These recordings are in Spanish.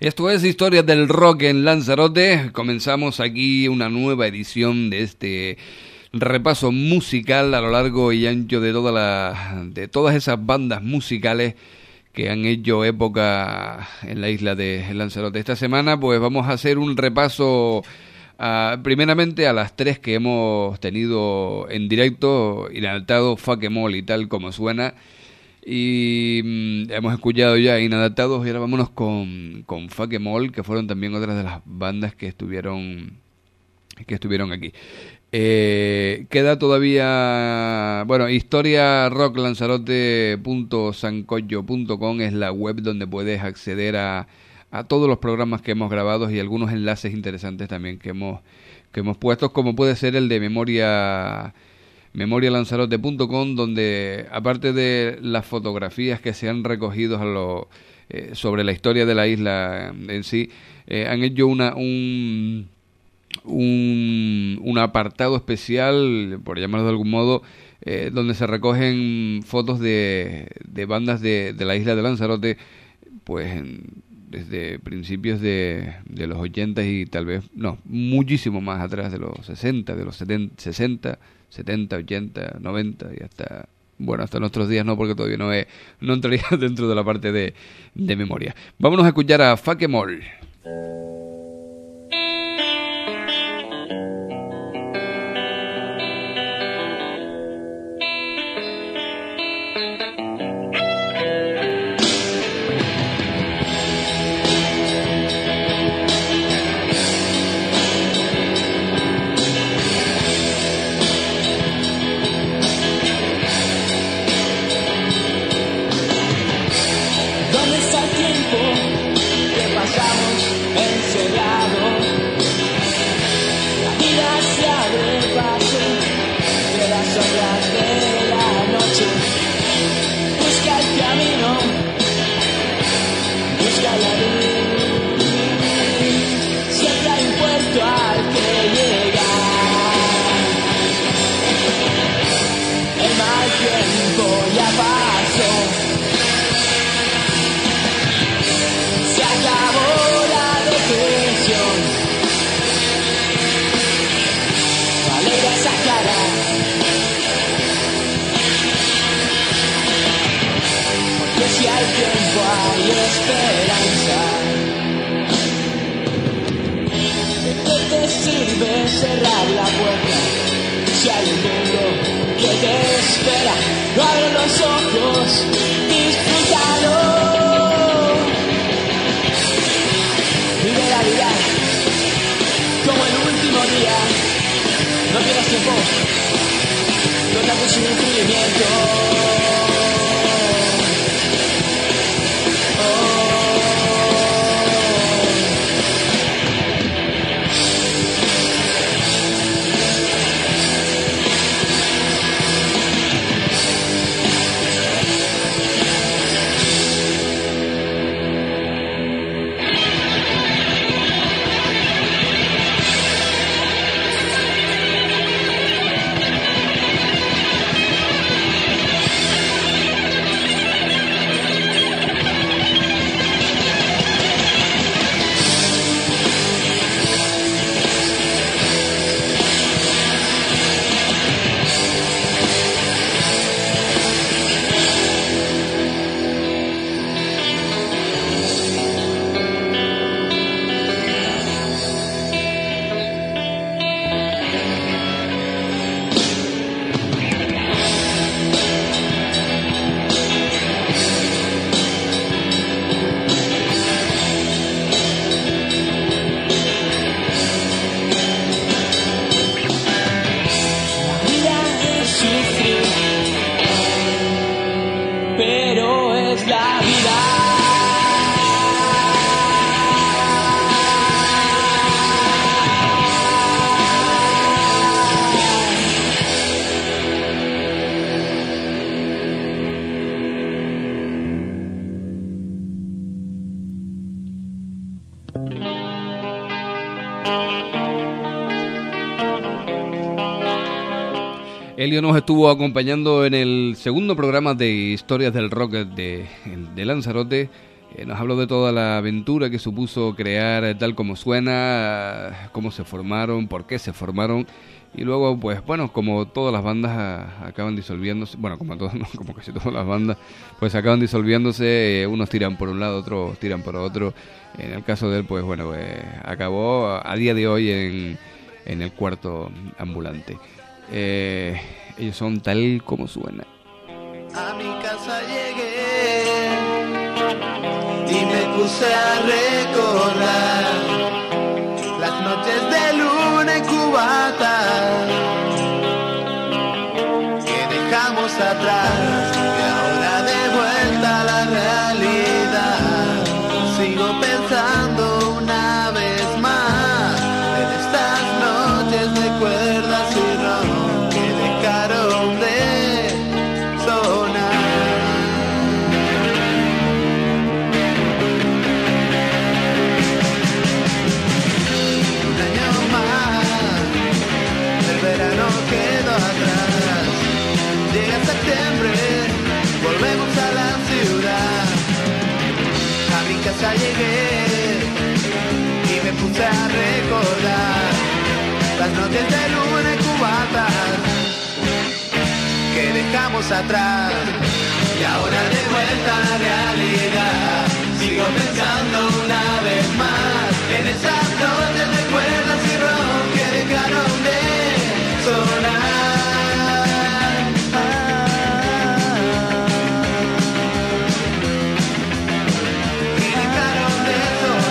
Esto es Historias del Rock en Lanzarote. Comenzamos aquí una nueva edición de este repaso musical a lo largo y ancho de todas esas bandas musicales que han hecho época en la isla de Lanzarote. Esta semana pues vamos a hacer un repaso primeramente a las tres que hemos tenido en directo, Inadaptado, Fuck Em All y Tal Como Suena. Y hemos escuchado ya Inadaptados y ahora vámonos con Fuck Em All, que fueron también otras de las bandas que estuvieron aquí. Queda todavía, bueno, historiarrocklanzarote.sancoyo.com es la web donde puedes acceder a todos los programas que hemos grabado y algunos enlaces interesantes también que hemos puesto, como puede ser el de memorialanzarote.com, donde aparte de las fotografías que se han recogido sobre la historia de la isla en sí, han hecho un apartado especial, por llamarlo de algún modo, donde se recogen fotos de bandas de la isla de Lanzarote, pues desde principios de los 80 y tal vez, no, muchísimo más atrás, de los 60, de los 70, 80, 90 y hasta nuestros días no, porque todavía no entraría dentro de la parte de memoria. Vámonos a escuchar a Fuck Em All. Cerrar la puerta, si hay un mundo que te espera, abre los ojos, disfrútalo. Vive la vida como el último día, no pierdas tiempo, no te hagas sufrimiento. Elio nos estuvo acompañando en el segundo programa de Historias del Rock de Lanzarote, Nos habló de toda la aventura que supuso crear Tal Como Suena, cómo se formaron, por qué se formaron. Y luego, pues bueno, como todas las bandas acaban disolviéndose, bueno, como todas, no, como casi todas las bandas, pues acaban disolviéndose, unos tiran por un lado, otros tiran por otro. En el caso de él, pues bueno, acabó a día de hoy en el Cuarto Ambulante. Ellos son Tal Como Suena. A mi casa llegué y me puse a recordar las noches de luna y cubata que dejamos atrás, y ahora de vuelta a la realidad sigo pensando una vez más en estas noches de cuerdas y ron que dejaron de sonar. Un año más, el verano quedó atrás. Llega septiembre, volvemos a la ciudad. A mi casa llegué y me puse a recordar las noches de luna y cubatas que dejamos atrás. Y ahora de vuelta a la realidad sigo pensando una vez más en esas noches de cuerdas y ron que dejaron de sonar. Y dejaron de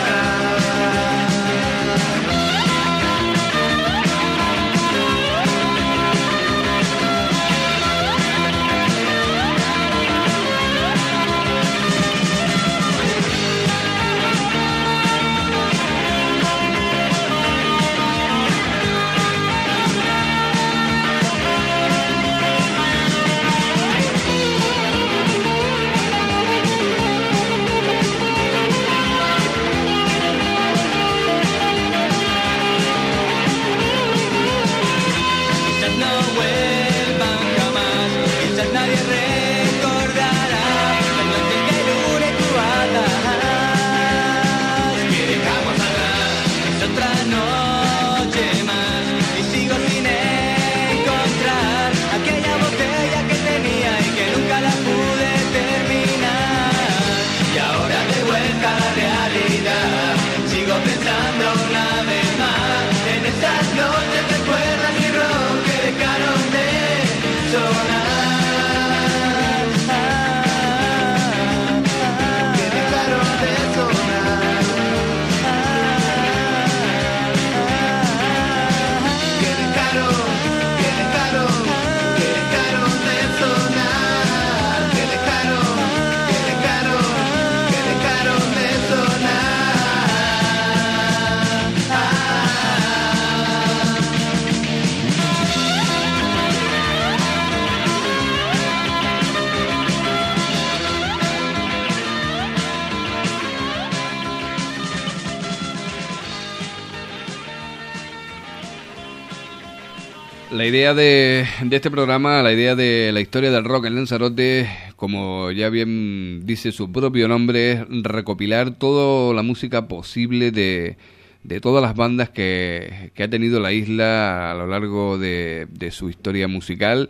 La idea de este programa, la idea de la historia del rock en Lanzarote, como ya bien dice su propio nombre, es recopilar toda la música posible de todas las bandas que ha tenido la isla a lo largo de su historia musical.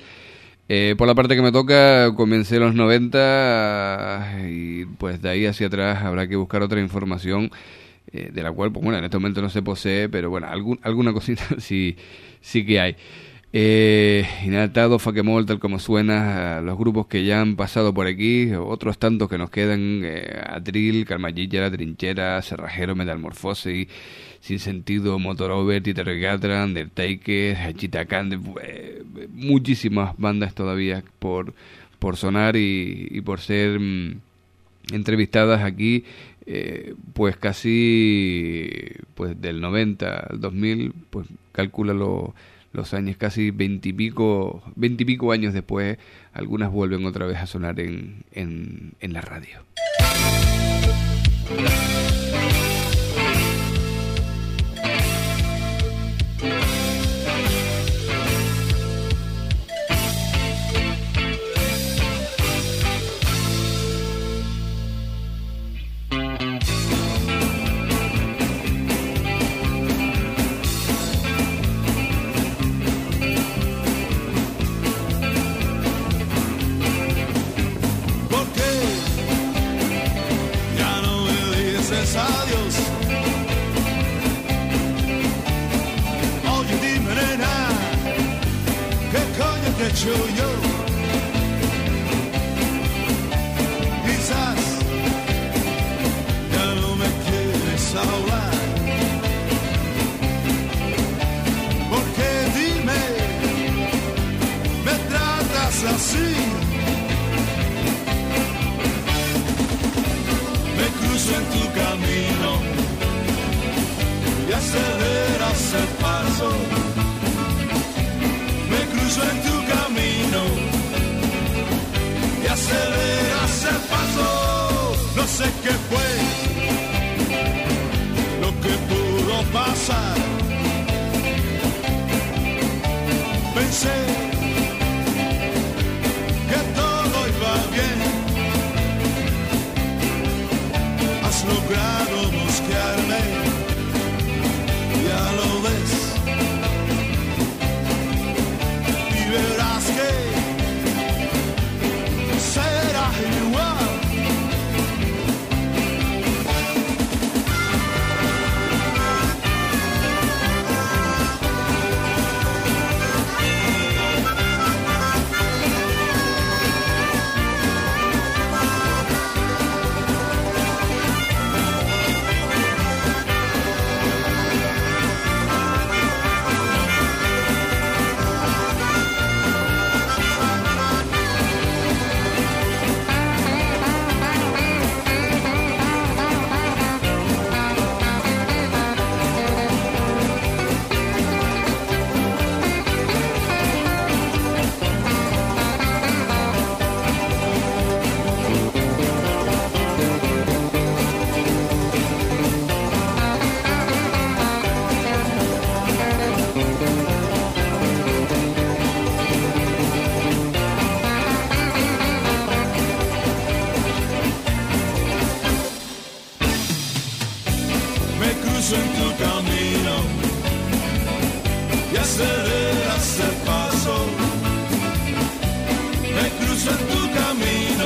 Por la parte que me toca, comencé en los 90 y pues de ahí hacia atrás habrá que buscar otra información de la cual, pues bueno, en este momento no se posee, pero bueno, alguna cosita sí que hay. Inadaptado, Faquemol, Tal Como Suena, los grupos que ya han pasado por aquí, otros tantos que nos quedan, Atril, Carmallilla, La Trinchera, Cerrajero, Metamorfosis, Sin Sentido, Motorover, Titerregatra, Undertaker, Chitacán, muchísimas bandas todavía por sonar y por ser entrevistadas aquí, pues casi pues del 90 al 2000, pues calcúlalo los años, casi 20 y pico años después, algunas vuelven otra vez a sonar en la radio. hecho yo. Quizás ya no me quieres hablar. Porque dime, me tratas así. Me cruzo en tu camino y aceleras el paso. Me cruzo en tu camino y aceleras el paso. No sé qué fue lo que pudo pasar. Pensé que todo iba bien. Has logrado mosquearme, ya lo ves. Y verás que será igual. En tu camino y aceleras el paso. Me cruzo en tu camino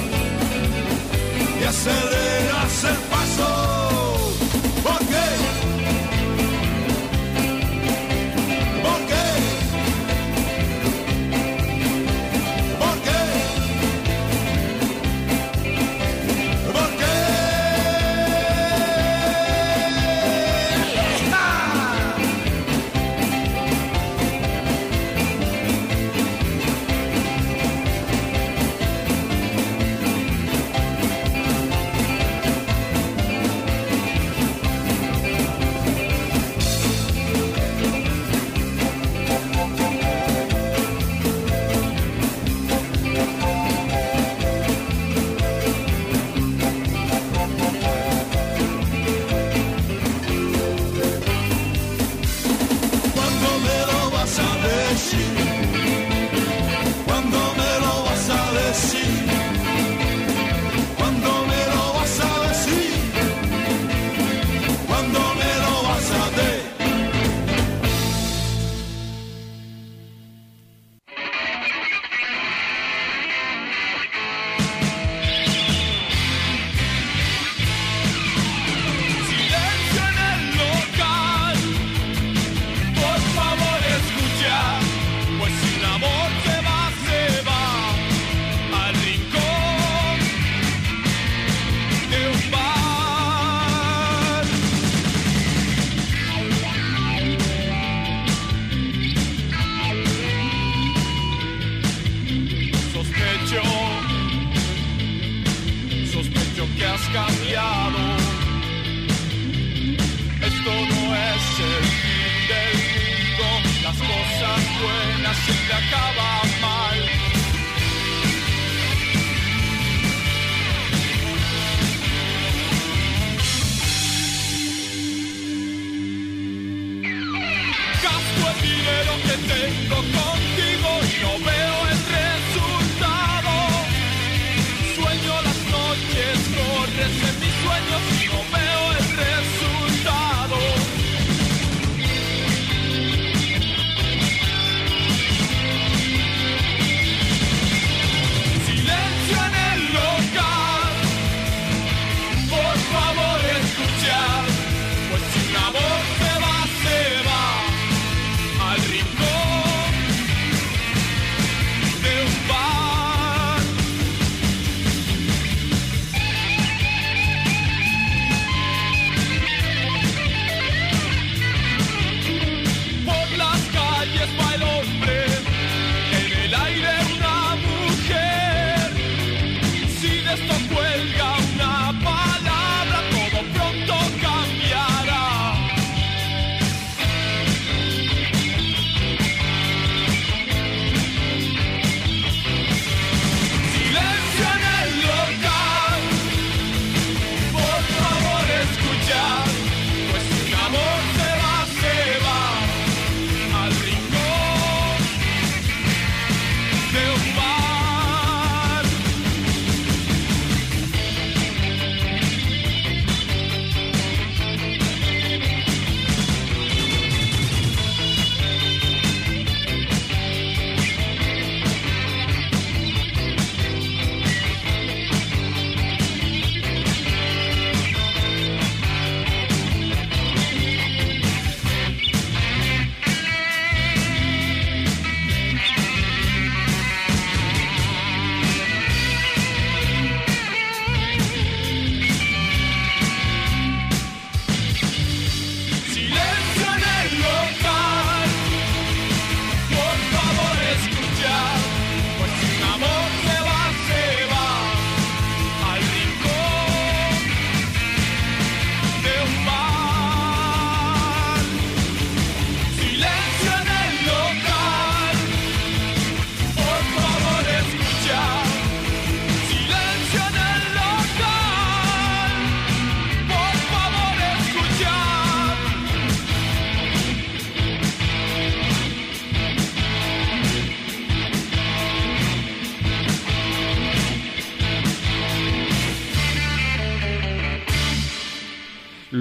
y aceleras el paso. ¿Por qué? ¿Por qué? ¿Por qué? ¿Por qué?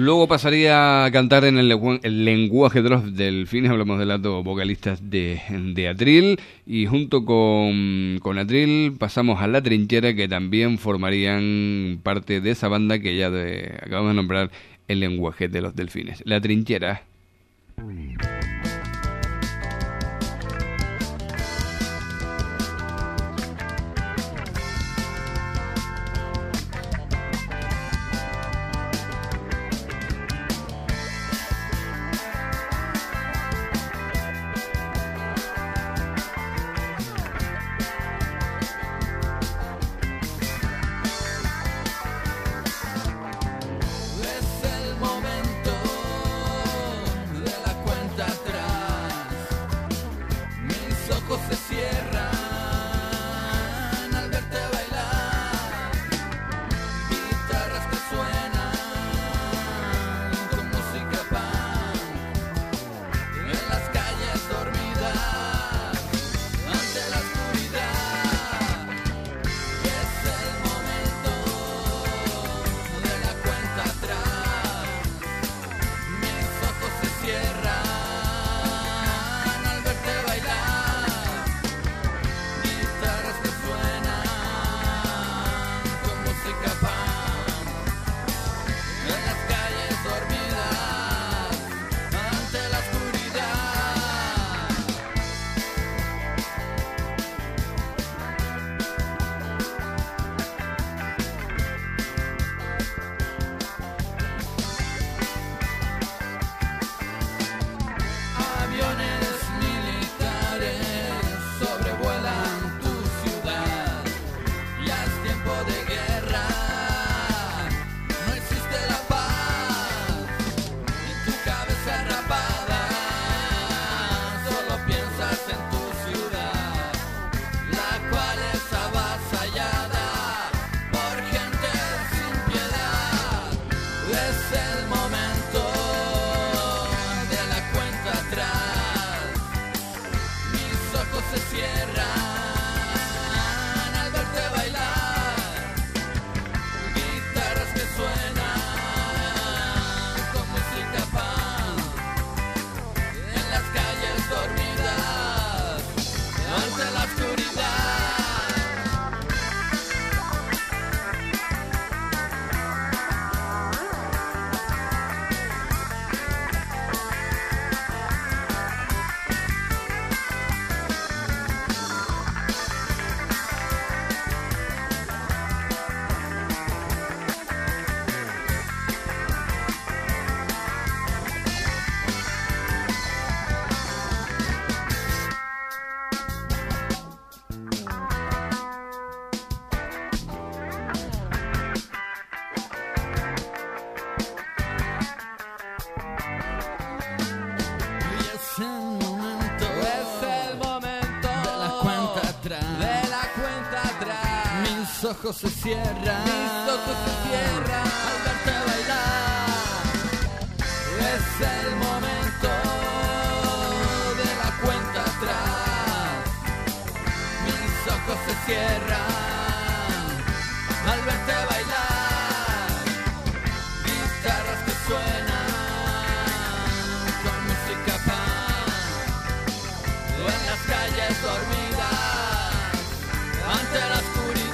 Luego pasaría a cantar en el lenguaje de los delfines. Hablamos de los dos vocalistas de Atril. Y junto con Atril pasamos a La Trinchera, que también formarían parte de esa banda que ya acabamos de nombrar, el lenguaje de los delfines. La Trinchera. Mis ojos se cierran al verte bailar. Es el momento de la cuenta atrás. Mis ojos se cierran al verte bailar. Guitarras que suenan con música pan. En las calles dormidas ante la oscuridad.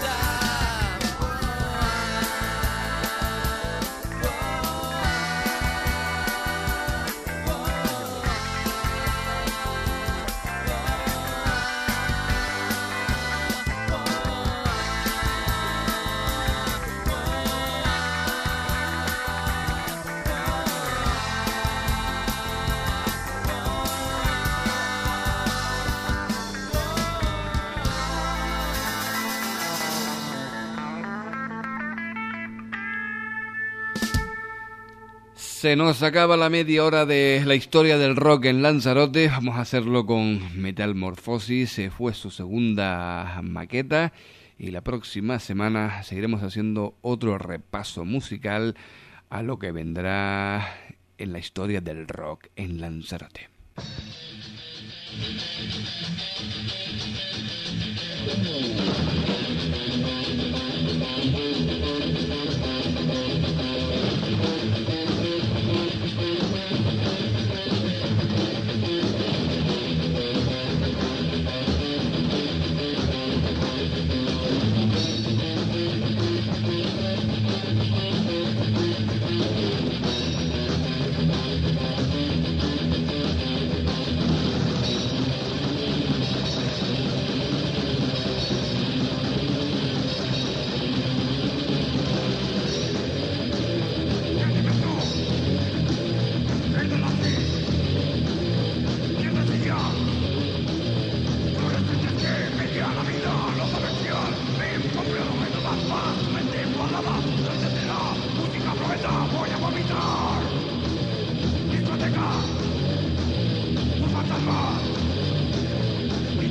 Se nos acaba la media hora de la historia del rock en Lanzarote. Vamos a hacerlo con Metamorfosis. Fue su segunda maqueta y la próxima semana seguiremos haciendo otro repaso musical a lo que vendrá en la historia del rock en Lanzarote.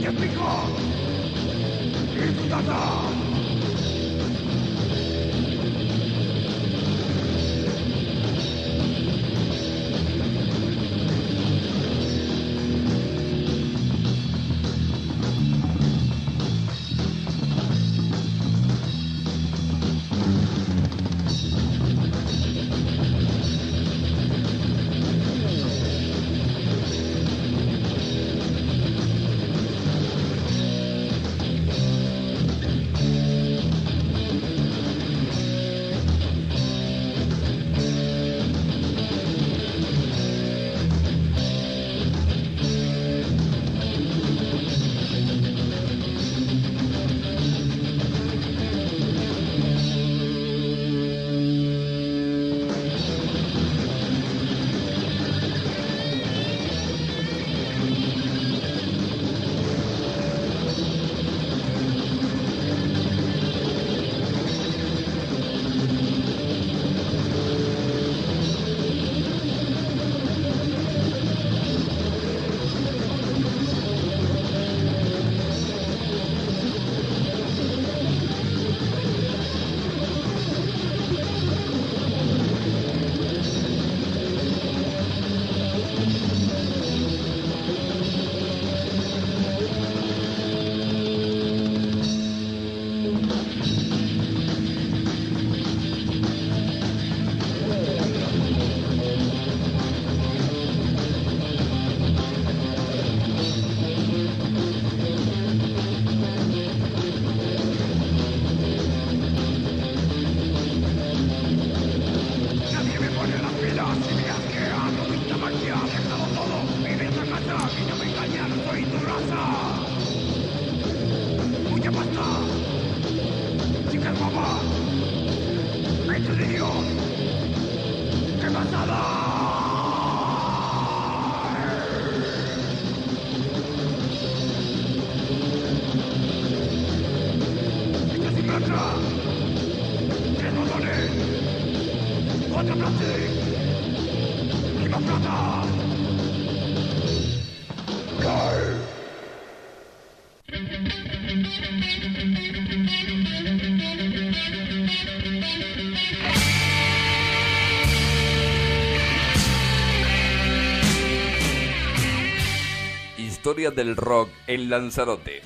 Historia del rock en Lanzarote.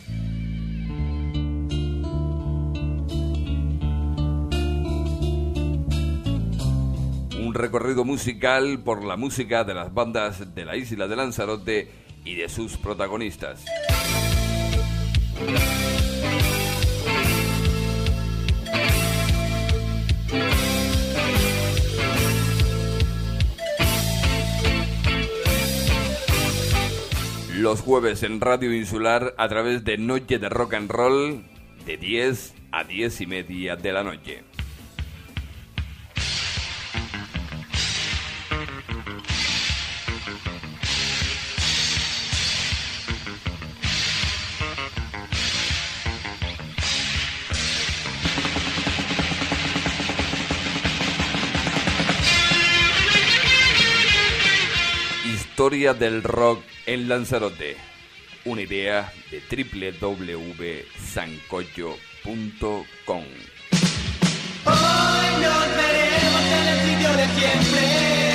Un recorrido musical por la música de las bandas de la isla de Lanzarote y de sus protagonistas. Los jueves en Radio Insular a través de Noche de Rock and Roll de 10 a 10 y media de la noche. Historia del rock en Lanzarote, una idea de www.sancocho.com. Hoy nos veremos en el sitio de siempre,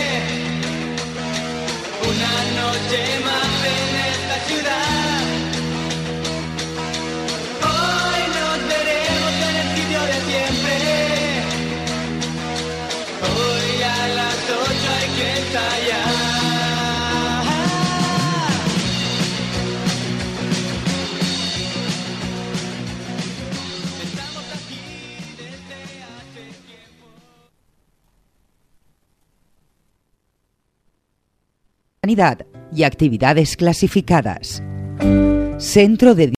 una noche más en esta ciudad. Hoy nos veremos en el sitio de siempre, hoy a las 8 hay que ensayar. Y actividades clasificadas. Centro de